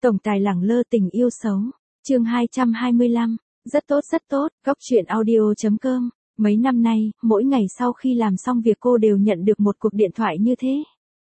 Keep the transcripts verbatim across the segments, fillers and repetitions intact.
Tổng tài lẳng lơ tình yêu xấu. Chương hai trăm hai mươi lăm. Rất tốt rất tốt, góc truyện audio chấm com. Mấy năm nay, mỗi ngày sau khi làm xong việc cô đều nhận được một cuộc điện thoại như thế.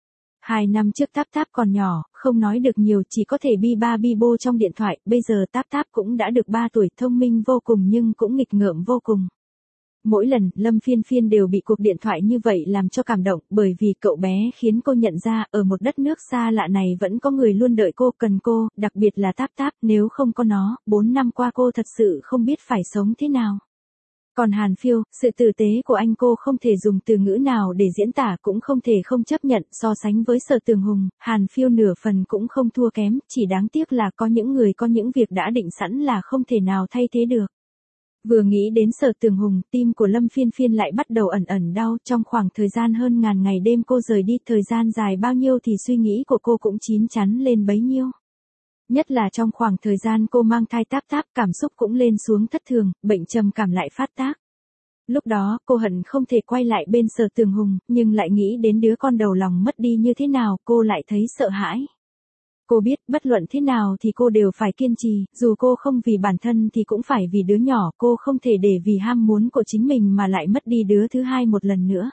Hai năm trước Táp Táp còn nhỏ, không nói được nhiều, chỉ có thể bi ba bi bô trong điện thoại, bây giờ Táp Táp cũng đã được ba tuổi, thông minh vô cùng nhưng cũng nghịch ngợm vô cùng. Mỗi lần, Lâm Phiên Phiên đều bị cuộc điện thoại như vậy làm cho cảm động, bởi vì cậu bé khiến cô nhận ra, ở một đất nước xa lạ này vẫn có người luôn đợi cô, cần cô, đặc biệt là Táp Táp, nếu không có nó, bốn năm qua cô thật sự không biết phải sống thế nào. Còn Hàn Phiêu, sự tử tế của anh cô không thể dùng từ ngữ nào để diễn tả, cũng không thể không chấp nhận. So sánh với Sở Tường Hùng, Hàn Phiêu nửa phần cũng không thua kém, chỉ đáng tiếc là có những người có những việc đã định sẵn là không thể nào thay thế được. Vừa nghĩ đến Sở Tường Hùng, tim của Lâm Phiên Phiên lại bắt đầu ẩn ẩn đau. Trong khoảng thời gian hơn ngàn ngày đêm cô rời đi, thời gian dài bao nhiêu thì suy nghĩ của cô cũng chín chắn lên bấy nhiêu. Nhất là trong khoảng thời gian cô mang thai Táp Táp, cảm xúc cũng lên xuống thất thường, bệnh trầm cảm lại phát tác. Lúc đó, cô hận không thể quay lại bên Sở Tường Hùng, nhưng lại nghĩ đến đứa con đầu lòng mất đi như thế nào, cô lại thấy sợ hãi. Cô biết, bất luận thế nào thì cô đều phải kiên trì, dù cô không vì bản thân thì cũng phải vì đứa nhỏ, cô không thể để vì ham muốn của chính mình mà lại mất đi đứa thứ hai một lần nữa.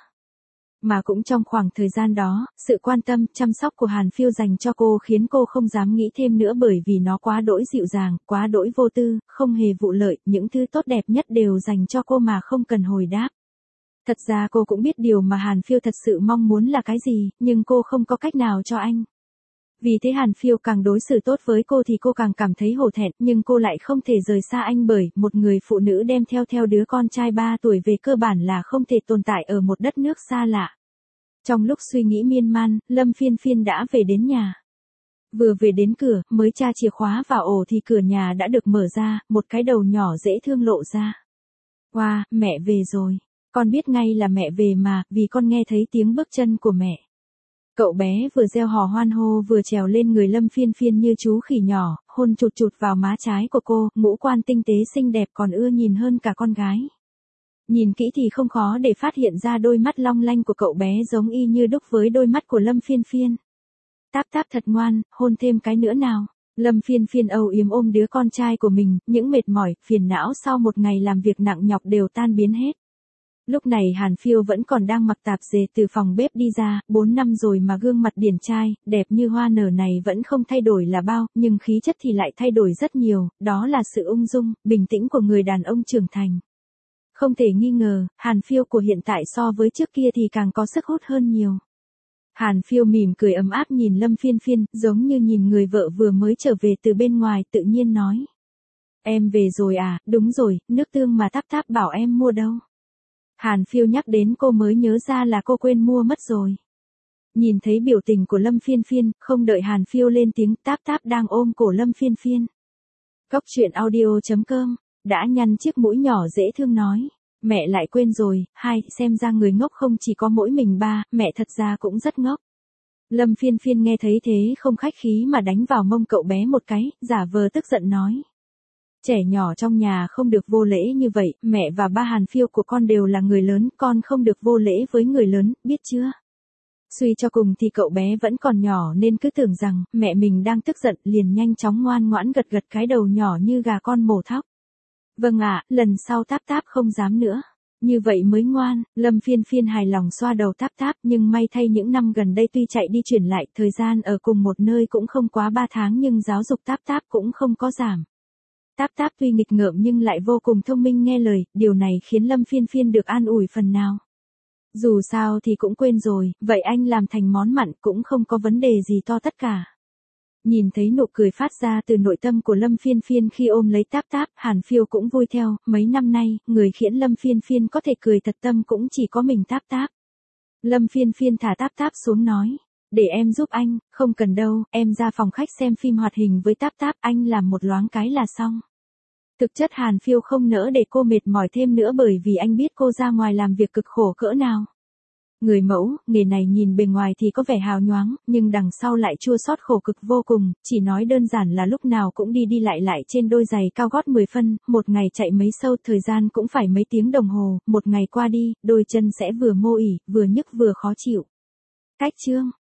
Mà cũng trong khoảng thời gian đó, sự quan tâm, chăm sóc của Hàn Phiêu dành cho cô khiến cô không dám nghĩ thêm nữa, bởi vì nó quá đỗi dịu dàng, quá đỗi vô tư, không hề vụ lợi, những thứ tốt đẹp nhất đều dành cho cô mà không cần hồi đáp. Thật ra cô cũng biết điều mà Hàn Phiêu thật sự mong muốn là cái gì, nhưng cô không có cách nào cho anh. Vì thế Hàn Phiêu càng đối xử tốt với cô thì cô càng cảm thấy hổ thẹn, nhưng cô lại không thể rời xa anh, bởi một người phụ nữ đem theo theo đứa con trai ba tuổi về cơ bản là không thể tồn tại ở một đất nước xa lạ. Trong lúc suy nghĩ miên man, Lâm Phiên Phiên đã về đến nhà. Vừa về đến cửa, mới tra chìa khóa vào ổ thì cửa nhà đã được mở ra, một cái đầu nhỏ dễ thương lộ ra. Wow, mẹ về rồi. Con biết ngay là mẹ về mà, vì con nghe thấy tiếng bước chân của mẹ. Cậu bé vừa reo hò hoan hô vừa trèo lên người Lâm Phiên Phiên như chú khỉ nhỏ, hôn chụt chụt vào má trái của cô, ngũ quan tinh tế xinh đẹp còn ưa nhìn hơn cả con gái. Nhìn kỹ thì không khó để phát hiện ra đôi mắt long lanh của cậu bé giống y như đúc với đôi mắt của Lâm Phiên Phiên. Táp Táp thật ngoan, hôn thêm cái nữa nào. Lâm Phiên Phiên âu yếm ôm đứa con trai của mình, những mệt mỏi, phiền não sau một ngày làm việc nặng nhọc đều tan biến hết. Lúc này Hàn Phiêu vẫn còn đang mặc tạp dề từ phòng bếp đi ra, bốn năm rồi mà gương mặt điển trai, đẹp như hoa nở này vẫn không thay đổi là bao, nhưng khí chất thì lại thay đổi rất nhiều, đó là sự ung dung, bình tĩnh của người đàn ông trưởng thành. Không thể nghi ngờ, Hàn Phiêu của hiện tại so với trước kia thì càng có sức hút hơn nhiều. Hàn Phiêu mỉm cười ấm áp nhìn Lâm Phiên Phiên, giống như nhìn người vợ vừa mới trở về từ bên ngoài, tự nhiên nói. Em về rồi à, đúng rồi, nước tương mà Táp Táp bảo em mua đâu. Hàn Phiêu nhắc đến cô mới nhớ ra là cô quên mua mất rồi. Nhìn thấy biểu tình của Lâm Phiên Phiên, không đợi Hàn Phiêu lên tiếng, Táp Táp đang ôm cổ Lâm Phiên Phiên. Góc truyện audio chấm com, đã nhăn chiếc mũi nhỏ dễ thương nói. Mẹ lại quên rồi, hai, xem ra người ngốc không chỉ có mỗi mình ba, mẹ thật ra cũng rất ngốc. Lâm Phiên Phiên nghe thấy thế không khách khí mà đánh vào mông cậu bé một cái, giả vờ tức giận nói. Trẻ nhỏ trong nhà không được vô lễ như vậy, mẹ và ba Hàn Phiêu của con đều là người lớn, con không được vô lễ với người lớn, biết chưa? Suy cho cùng thì cậu bé vẫn còn nhỏ nên cứ tưởng rằng mẹ mình đang tức giận, liền nhanh chóng ngoan ngoãn gật gật cái đầu nhỏ như gà con mổ thóc. Vâng ạ, lần sau Táp Táp không dám nữa. Như vậy mới ngoan. Lâm Phiên Phiên hài lòng xoa đầu Táp Táp, nhưng may thay những năm gần đây tuy chạy đi chuyển lại, thời gian ở cùng một nơi cũng không quá ba tháng, nhưng giáo dục Táp Táp cũng không có giảm. Táp Táp tuy nghịch ngợm nhưng lại vô cùng thông minh nghe lời, điều này khiến Lâm Phiên Phiên được an ủi phần nào. Dù sao thì cũng quên rồi, vậy anh làm thành món mặn cũng không có vấn đề gì to tất cả. Nhìn thấy nụ cười phát ra từ nội tâm của Lâm Phiên Phiên khi ôm lấy Táp Táp, Hàn Phiêu cũng vui theo, mấy năm nay, người khiến Lâm Phiên Phiên có thể cười thật tâm cũng chỉ có mình Táp Táp. Lâm Phiên Phiên thả Táp Táp xuống nói, để em giúp anh, không cần đâu, em ra phòng khách xem phim hoạt hình với Táp Táp, anh làm một loáng cái là xong. Thực chất Hàn Phiêu không nỡ để cô mệt mỏi thêm nữa, bởi vì anh biết cô ra ngoài làm việc cực khổ cỡ nào. Người mẫu, nghề này nhìn bề ngoài thì có vẻ hào nhoáng, nhưng đằng sau lại chua xót khổ cực vô cùng, chỉ nói đơn giản là lúc nào cũng đi đi lại lại trên đôi giày cao gót mười phân, một ngày chạy mấy sâu, thời gian cũng phải mấy tiếng đồng hồ, một ngày qua đi, đôi chân sẽ vừa mô ỉ, vừa nhức vừa khó chịu. Cách chương